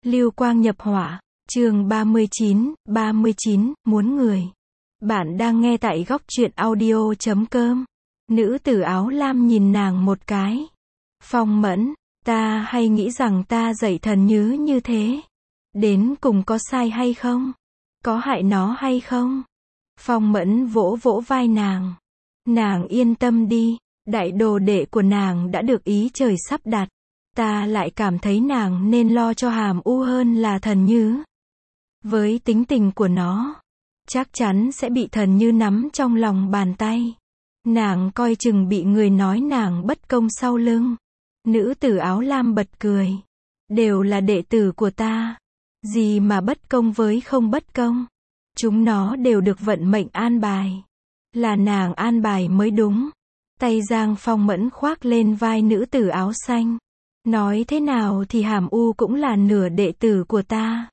Lưu quang nhập hỏa, chương 39, muốn người. Bạn đang nghe tại góc truyện audio.com. Nữ tử áo lam nhìn nàng một cái. Phong Mẫn, ta hay nghĩ rằng ta dạy Thần Nhứ như thế. Đến cùng có sai hay không? Có hại nó hay không? Phong Mẫn vỗ vỗ vai nàng. Nàng yên tâm đi, đại đồ đệ của nàng đã được ý trời sắp đặt. Ta lại cảm thấy nàng nên lo cho Hàm U hơn là Thần Nhứ. Với tính tình của nó, chắc chắn sẽ bị Thần Nhứ nắm trong lòng bàn tay. Nàng coi chừng bị người nói nàng bất công sau lưng. Nữ tử áo lam bật cười. Đều là đệ tử của ta. Gì mà bất công với không bất công. Chúng nó đều được vận mệnh an bài. Là nàng an bài mới đúng. Tay Giang Phong Mẫn khoác lên vai nữ tử áo xanh. Nói thế nào thì Hàm U cũng là nửa đệ tử của ta.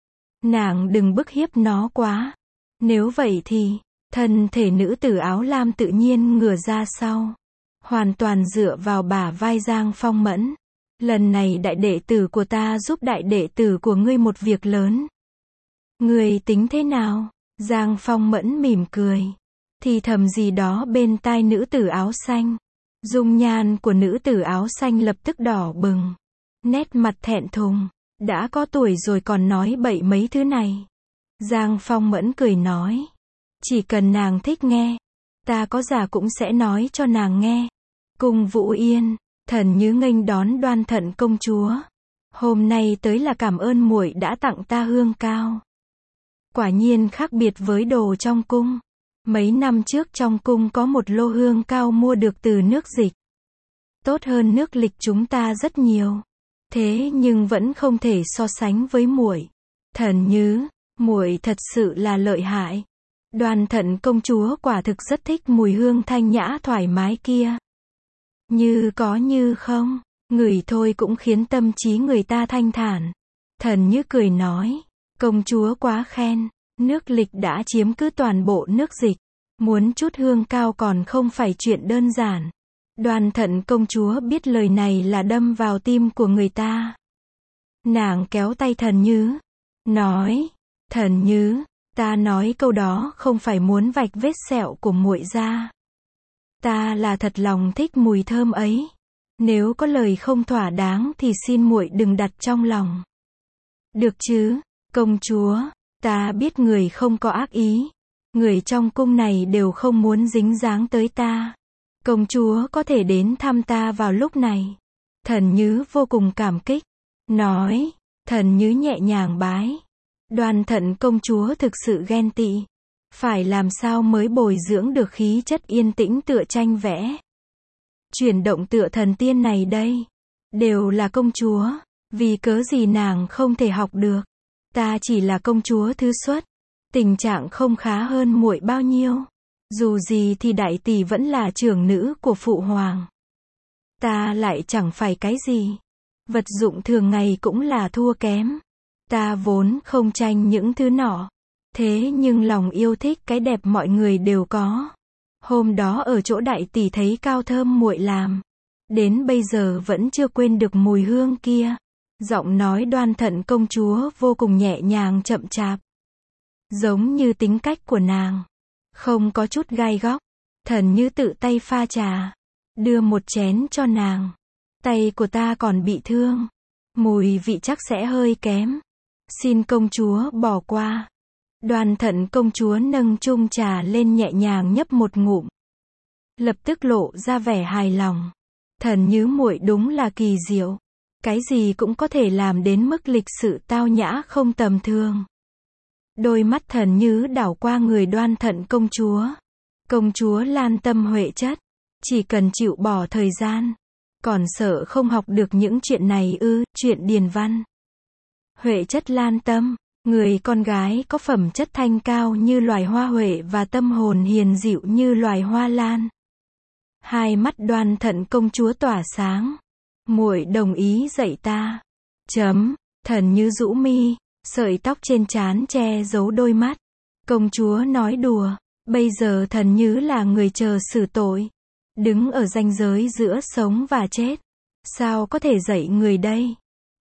Nàng đừng bức hiếp nó quá. Nếu vậy thì, thân thể nữ tử áo lam tự nhiên ngửa ra sau. Hoàn toàn dựa vào bả vai Giang Phong Mẫn. Lần này đại đệ tử của ta giúp đại đệ tử của ngươi một việc lớn. Ngươi tính thế nào? Giang Phong Mẫn mỉm cười. Thì thầm gì đó bên tai nữ tử áo xanh. Dung nhan của nữ tử áo xanh lập tức đỏ bừng. Nét mặt thẹn thùng. Đã có tuổi rồi còn nói bậy mấy thứ này. Giang Phong Mẫn cười nói. Chỉ cần nàng thích nghe. Ta có già cũng sẽ nói cho nàng nghe. Cung Vũ Yên, Thần Nhứ nghênh đón Đoan Thận công chúa. Hôm nay tới là cảm ơn muội đã tặng ta hương cao. Quả nhiên khác biệt với đồ trong cung. Mấy năm trước trong cung có một lô hương cao mua được từ nước Dịch. Tốt hơn nước Lịch chúng ta rất nhiều. Thế nhưng vẫn không thể so sánh với muội. Thần Nhứ, muội thật sự là lợi hại. Đoan Thận công chúa quả thực rất thích mùi hương thanh nhã thoải mái kia. Như có như không, ngửi thôi cũng khiến tâm trí người ta thanh thản. Thần Nhứ cười nói, công chúa quá khen. Nước Lịch đã chiếm cứ toàn bộ nước Dịch. Muốn chút hương cao còn không phải chuyện đơn giản. Đoan Thận công chúa biết lời này là đâm vào tim của người ta. Nàng kéo tay Thần Nhứ. Nói, Thần Nhứ, ta nói câu đó không phải muốn vạch vết sẹo của muội ra. Ta là thật lòng thích mùi thơm ấy. Nếu có lời không thỏa đáng thì xin muội đừng đặt trong lòng. Được chứ, công chúa. Ta biết người không có ác ý. Người trong cung này đều không muốn dính dáng tới ta. Công chúa có thể đến thăm ta vào lúc này. Thần Nhứ vô cùng cảm kích. Nói, Thần Nhứ nhẹ nhàng bái. Đoan Thận công chúa thực sự ghen tị. Phải làm sao mới bồi dưỡng được khí chất yên tĩnh tựa tranh vẽ. Chuyển động tựa thần tiên này đây. Đều là công chúa. Vì cớ gì nàng không thể học được. Ta chỉ là công chúa thứ xuất. Tình trạng không khá hơn muội bao nhiêu. Dù gì thì đại tỷ vẫn là trưởng nữ của phụ hoàng. Ta lại chẳng phải cái gì. Vật dụng thường ngày cũng là thua kém. Ta vốn không tranh những thứ nọ. Thế nhưng lòng yêu thích cái đẹp mọi người đều có. Hôm đó ở chỗ đại tỷ thấy cao thơm muội làm. Đến bây giờ vẫn chưa quên được mùi hương kia. Giọng nói Đoan Thận công chúa vô cùng nhẹ nhàng chậm chạp. Giống như tính cách của nàng. Không có chút gai góc. Thần Nhứ tự tay pha trà. Đưa một chén cho nàng. Tay của ta còn bị thương. Mùi vị chắc sẽ hơi kém. Xin công chúa bỏ qua. Đoan Thận công chúa nâng chung trà lên nhẹ nhàng nhấp một ngụm. Lập tức lộ ra vẻ hài lòng. Thần Nhứ muội đúng là kỳ diệu. Cái gì cũng có thể làm đến mức lịch sự tao nhã không tầm thường. Đôi mắt Thần Nhứ đảo qua người Đoan Thận công chúa. Công chúa lan tâm huệ chất. Chỉ cần chịu bỏ thời gian. Còn sợ không học được những chuyện này ư, chuyện điền văn. Huệ chất lan tâm. Người con gái có phẩm chất thanh cao như loài hoa huệ và tâm hồn hiền dịu như loài hoa lan. Hai mắt Đoan Thận công chúa tỏa sáng. Muội đồng ý dạy ta. Thần Nhứ rũ mi, sợi tóc trên trán che giấu đôi mắt. Công chúa nói đùa, bây giờ Thần Nhứ là người chờ xử tội. Đứng ở ranh giới giữa sống và chết. Sao có thể dạy người đây?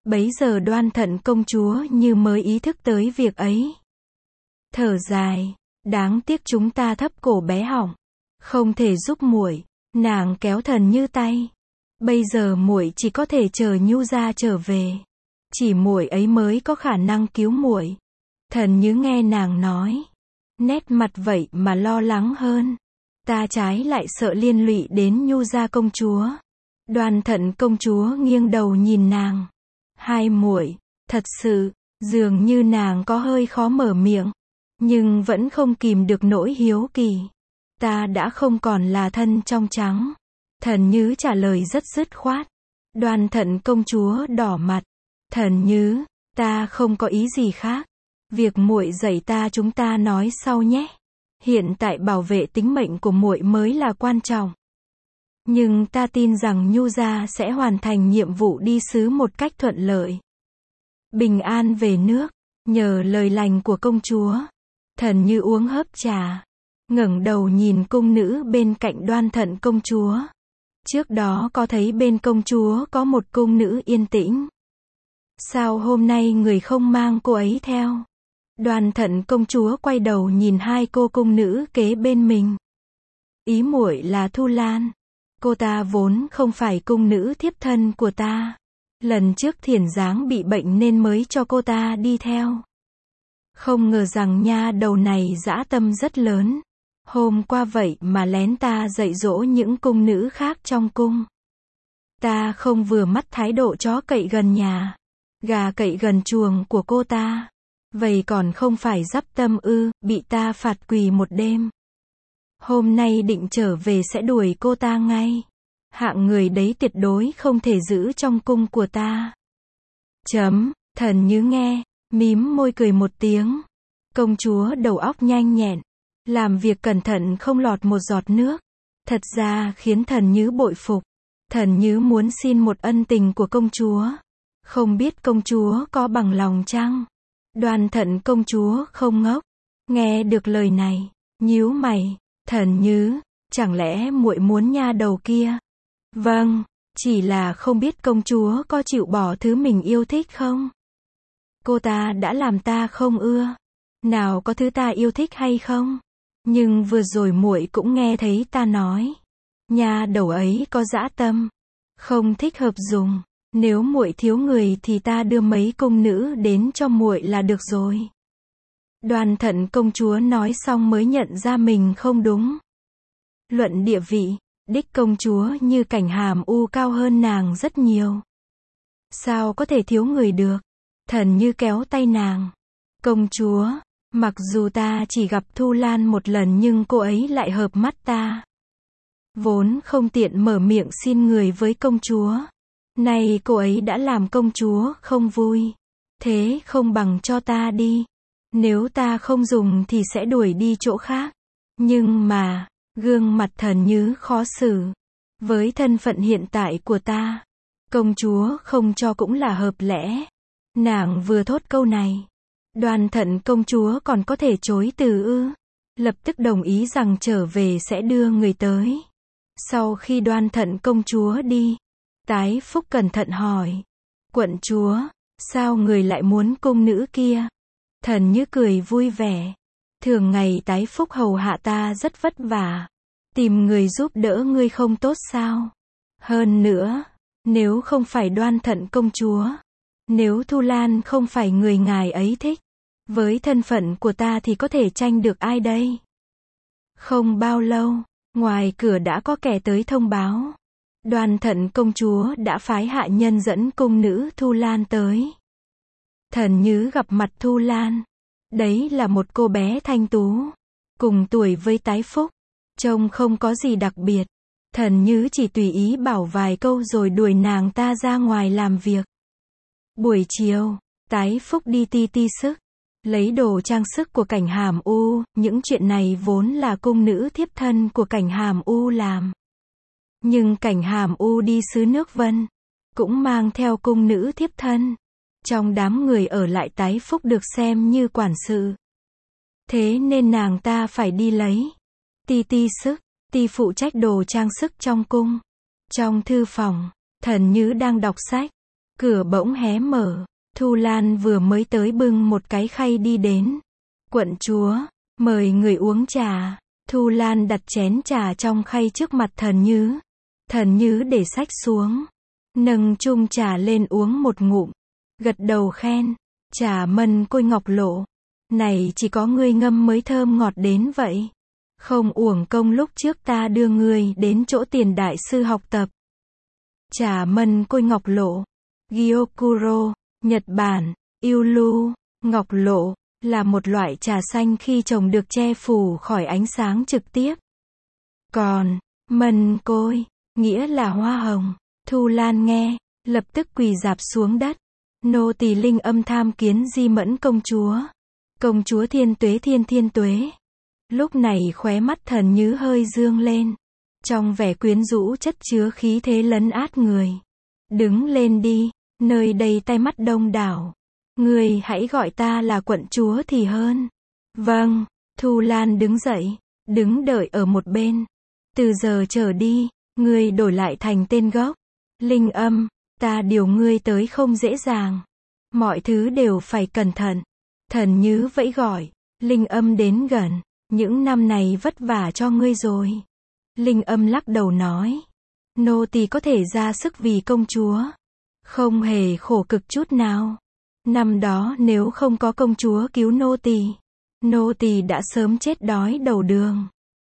Bấy giờ Đoan Thận công chúa như mới ý thức tới việc ấy. Thở dài, đáng tiếc chúng ta thấp cổ bé họng, không thể giúp muội. Nàng kéo Thần Như tay. Bây giờ muội chỉ có thể chờ Nhu gia trở về. Chỉ muội ấy mới có khả năng cứu muội. Thần Như nghe nàng nói, nét mặt vậy mà lo lắng hơn. Ta trái lại sợ liên lụy đến Nhu gia công chúa. Đoan Thận công chúa nghiêng đầu nhìn nàng. Hai muội, thật sự, dường như nàng có hơi khó mở miệng, nhưng vẫn không kìm được nỗi hiếu kỳ. Ta đã không còn là thân trong trắng. Thần Như trả lời rất dứt khoát. Đoan Thận công chúa đỏ mặt. Thần Như, ta không có ý gì khác. Việc muội dạy ta chúng ta nói sau nhé. Hiện tại bảo vệ tính mệnh của muội mới là quan trọng. Nhưng ta tin rằng Nhu gia sẽ hoàn thành nhiệm vụ đi sứ một cách thuận lợi. Bình an về nước, nhờ lời lành của công chúa. Thần Như uống hớp trà, ngẩng đầu nhìn cung nữ bên cạnh Đoan Thận công chúa. Trước đó có thấy bên công chúa có một cung nữ yên tĩnh. Sao hôm nay người không mang cô ấy theo? Đoan Thận công chúa quay đầu nhìn hai cô cung nữ kế bên mình. Ý muội là Thu Lan. Cô ta vốn không phải cung nữ thiếp thân của ta. Lần trước Thiển Giáng bị bệnh nên mới cho cô ta đi theo. Không ngờ rằng nha đầu này dã tâm rất lớn. Hôm qua vậy mà lén ta dạy dỗ những cung nữ khác trong cung. Ta không vừa mắt thái độ chó cậy gần nhà, gà cậy gần chuồng của cô ta. Vậy còn không phải dắp tâm ư, bị ta phạt quỳ một đêm. Hôm nay định trở về sẽ đuổi cô ta ngay. Hạng người đấy tuyệt đối không thể giữ trong cung của ta. Thần Như nghe, mím môi cười một tiếng. Công chúa đầu óc nhanh nhẹn, làm việc cẩn thận không lọt một giọt nước. Thật ra khiến Thần Như bội phục. Thần Như muốn xin một ân tình của công chúa. Không biết công chúa có bằng lòng chăng? Đoan Thận công chúa không ngốc. Nghe được lời này, nhíu mày. Thần Như, chẳng lẽ muội muốn nha đầu kia? Vâng, chỉ là không biết công chúa có chịu bỏ thứ mình yêu thích không? Cô ta đã làm ta không ưa. Nào có thứ ta yêu thích hay không? Nhưng vừa rồi muội cũng nghe thấy ta nói, nha đầu ấy có dã tâm, không thích hợp dùng. Nếu muội thiếu người thì ta đưa mấy cung nữ đến cho muội là được rồi. Đoan Thận công chúa nói xong mới nhận ra mình không đúng. Luận địa vị, đích công chúa Như Cảnh Hàm U cao hơn nàng rất nhiều. Sao có thể thiếu người được? Thần Như kéo tay nàng. Công chúa, mặc dù ta chỉ gặp Thu Lan một lần nhưng cô ấy lại hợp mắt ta. Vốn không tiện mở miệng xin người với công chúa. Nay cô ấy đã làm công chúa không vui. Thế không bằng cho ta đi. Nếu ta không dùng thì sẽ đuổi đi chỗ khác. Nhưng mà, gương mặt Thần Như khó xử. Với thân phận hiện tại của ta, công chúa không cho cũng là hợp lẽ. Nàng vừa thốt câu này, Đoan Thận công chúa còn có thể chối từ ư? Lập tức đồng ý rằng trở về sẽ đưa người tới. Sau khi Đoan Thận công chúa đi, Tái Phúc cẩn thận hỏi. Quận chúa, sao người lại muốn cung nữ kia? Thần Như cười vui vẻ. Thường ngày Tái Phúc hầu hạ ta rất vất vả. Tìm người giúp đỡ ngươi không tốt sao? Hơn nữa, nếu không phải Đoan Thận công chúa, nếu Thu Lan không phải người ngài ấy thích, với thân phận của ta thì có thể tranh được ai đây? Không bao lâu, ngoài cửa đã có kẻ tới thông báo. Đoan Thận công chúa đã phái hạ nhân dẫn cung nữ Thu Lan tới. Thần Như gặp mặt Thu Lan. Đấy là một cô bé thanh tú, cùng tuổi với Tái Phúc. Trông không có gì đặc biệt. Thần Như chỉ tùy ý bảo vài câu rồi đuổi nàng ta ra ngoài làm việc. Buổi chiều, Tái Phúc đi ti sức, lấy đồ trang sức của Cảnh Hàm U. Những chuyện này vốn là cung nữ thiếp thân của Cảnh Hàm U làm. Nhưng Cảnh Hàm U đi xứ nước Vân, cũng mang theo cung nữ thiếp thân. Trong đám người ở lại Tái Phúc được xem như quản sự. Thế nên nàng ta phải đi lấy ti sức, ti phụ trách đồ trang sức trong cung. Trong thư phòng, Thần Như đang đọc sách. Cửa bỗng hé mở, Thu Lan vừa mới tới bưng một cái khay đi đến. Quận chúa, mời người uống trà. Thu Lan đặt chén trà trong khay trước mặt Thần Nhứ. Thần Nhứ để xách xuống, nâng chung trà lên uống một ngụm, gật đầu khen, trà mân côi ngọc lộ, này chỉ có ngươi ngâm mới thơm ngọt đến vậy. Không uổng công lúc trước ta đưa ngươi đến chỗ Tiền đại sư học tập. Trà mân côi ngọc lộ, Gyokuro, Nhật Bản, Ulu, ngọc lộ, là một loại trà xanh khi trồng được che phủ khỏi ánh sáng trực tiếp. Còn, mân côi, nghĩa là hoa hồng. Thu Lan nghe, lập tức quỳ rạp xuống đất. Nô tỳ Linh Âm tham kiến Di Mẫn công chúa. Công chúa thiên tuế thiên tuế. Lúc này khóe mắt Thần Nhứ hơi dương lên. Trong vẻ quyến rũ chất chứa khí thế lấn át người. Đứng lên đi, nơi đây tai mắt đông đảo. Người hãy gọi ta là quận chúa thì hơn. Vâng, Thu Lan đứng dậy, đứng đợi ở một bên. Từ giờ trở đi, ngươi đổi lại thành tên gốc. Linh Âm, ta điều ngươi tới không dễ dàng. Mọi thứ đều phải cẩn thận. Thần Nhứ vẫy gọi, Linh Âm đến gần. Những năm này vất vả cho ngươi rồi. Linh Âm lắc đầu nói. Nô tỳ có thể ra sức vì công chúa. Không hề khổ cực chút nào. Năm đó nếu không có công chúa cứu nô tỳ đã sớm chết đói đầu đường.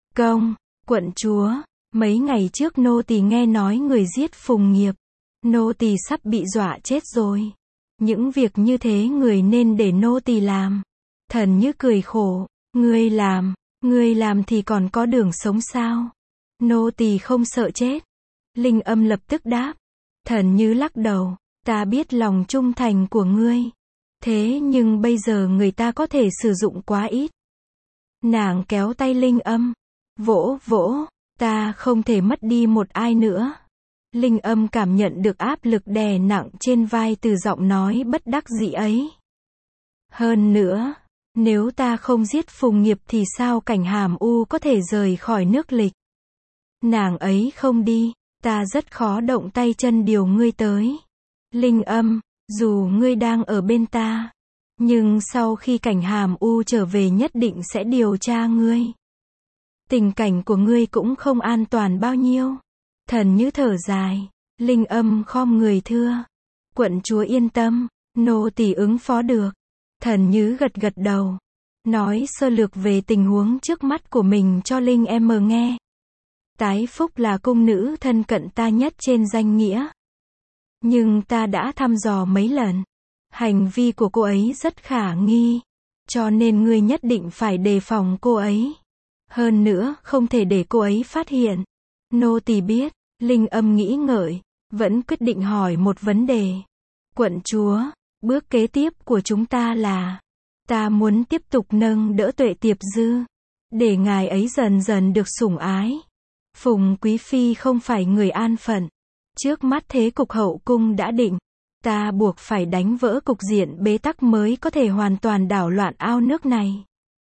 Quận chúa, mấy ngày trước nô tỳ nghe nói người giết Phùng Nghiệp. Nô tỳ sắp bị dọa chết rồi. Những việc như thế người nên để nô tỳ làm. Thần Nhứ cười khổ, ngươi làm thì còn có đường sống sao? Nô tỳ không sợ chết. Linh Âm lập tức đáp. Thần Nhứ lắc đầu, ta biết lòng trung thành của ngươi. Thế nhưng bây giờ người ta có thể sử dụng quá ít. Nàng kéo tay Linh Âm, vỗ, ta không thể mất đi một ai nữa. Linh Âm cảm nhận được áp lực đè nặng trên vai từ giọng nói bất đắc dĩ ấy. Hơn nữa, nếu ta không giết Phùng Nghiệp thì sao Cảnh Hàm U có thể rời khỏi nước Lịch? Nàng ấy không đi, ta rất khó động tay chân điều ngươi tới. Linh Âm, dù ngươi đang ở bên ta, nhưng sau khi Cảnh Hàm U trở về nhất định sẽ điều tra ngươi. Tình cảnh của ngươi cũng không an toàn bao nhiêu. Thần Nhứ thở dài. Linh Âm khom người thưa. Quận chúa yên tâm, nô tỳ ứng phó được. Thần Nhứ gật đầu. Nói sơ lược về tình huống trước mắt của mình cho Linh Em nghe. Tái Phúc là cung nữ thân cận ta nhất trên danh nghĩa. Nhưng ta đã thăm dò mấy lần. Hành vi của cô ấy rất khả nghi. Cho nên ngươi nhất định phải đề phòng cô ấy. Hơn nữa, không thể để cô ấy phát hiện. Nô tỳ biết. Linh Âm nghĩ ngợi, vẫn quyết định hỏi một vấn đề. Quận chúa, bước kế tiếp của chúng ta là, ta muốn tiếp tục nâng đỡ Tuệ Tiệp Dư, để ngài ấy dần dần được sủng ái. Phùng Quý Phi không phải người an phận. Trước mắt thế cục hậu cung đã định, ta buộc phải đánh vỡ cục diện bế tắc mới có thể hoàn toàn đảo loạn ao nước này.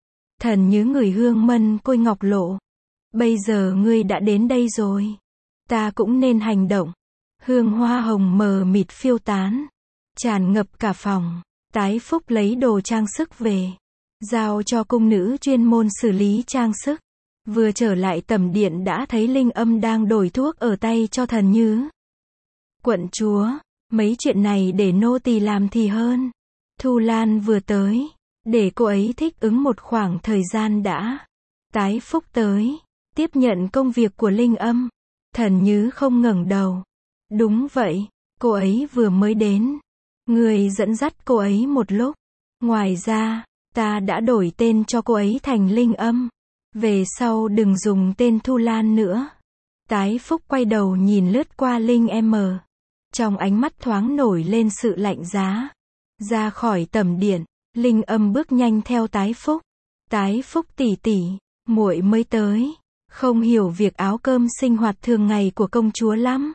Thần Nhứ ngửi hương mân côi ngọc lộ. Bây giờ ngươi đã đến đây rồi. Ta cũng nên hành động. Hương hoa hồng mờ mịt phiêu tán, tràn ngập cả phòng. Tái Phúc lấy đồ trang sức về, giao cho cung nữ chuyên môn xử lý trang sức. Vừa trở lại tẩm điện đã thấy Linh Âm đang đổi thuốc ở tay cho Thần Nhứ. Quận chúa, mấy chuyện này để nô tỳ làm thì hơn. Thu Lan vừa tới, để cô ấy thích ứng một khoảng thời gian đã. Tái Phúc tới, tiếp nhận công việc của Linh Âm. Thần Nhứ không ngẩng đầu. Đúng vậy, cô ấy vừa mới đến. Người dẫn dắt cô ấy một lúc. Ngoài ra, ta đã đổi tên cho cô ấy thành Linh Âm. Về sau đừng dùng tên Thu Lan nữa. Tái Phúc quay đầu nhìn lướt qua Linh Em. Trong ánh mắt thoáng nổi lên sự lạnh giá. Ra khỏi tẩm điện, Linh Âm bước nhanh theo Tái Phúc. Tái Phúc tỷ tỷ, muội mới tới, không hiểu việc áo cơm sinh hoạt thường ngày của công chúa lắm.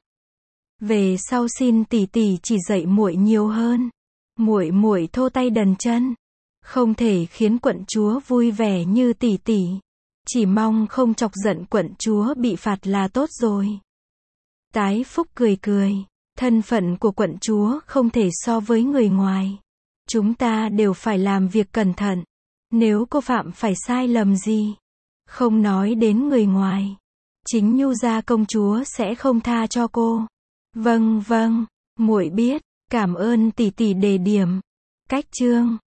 Về sau xin tỷ tỷ chỉ dạy muội nhiều hơn. Muội thô tay đần chân, không thể khiến quận chúa vui vẻ như tỷ tỷ. Chỉ mong không chọc giận quận chúa bị phạt là tốt rồi. Tái Phúc cười, Thân phận của quận chúa không thể so với người ngoài. Chúng ta đều phải làm việc cẩn thận. Nếu cô phạm phải sai lầm gì, không nói đến người ngoài, chính Nhu gia công chúa sẽ không tha cho cô. Vâng, muội biết, cảm ơn tỷ tỷ đề điểm. Cách chương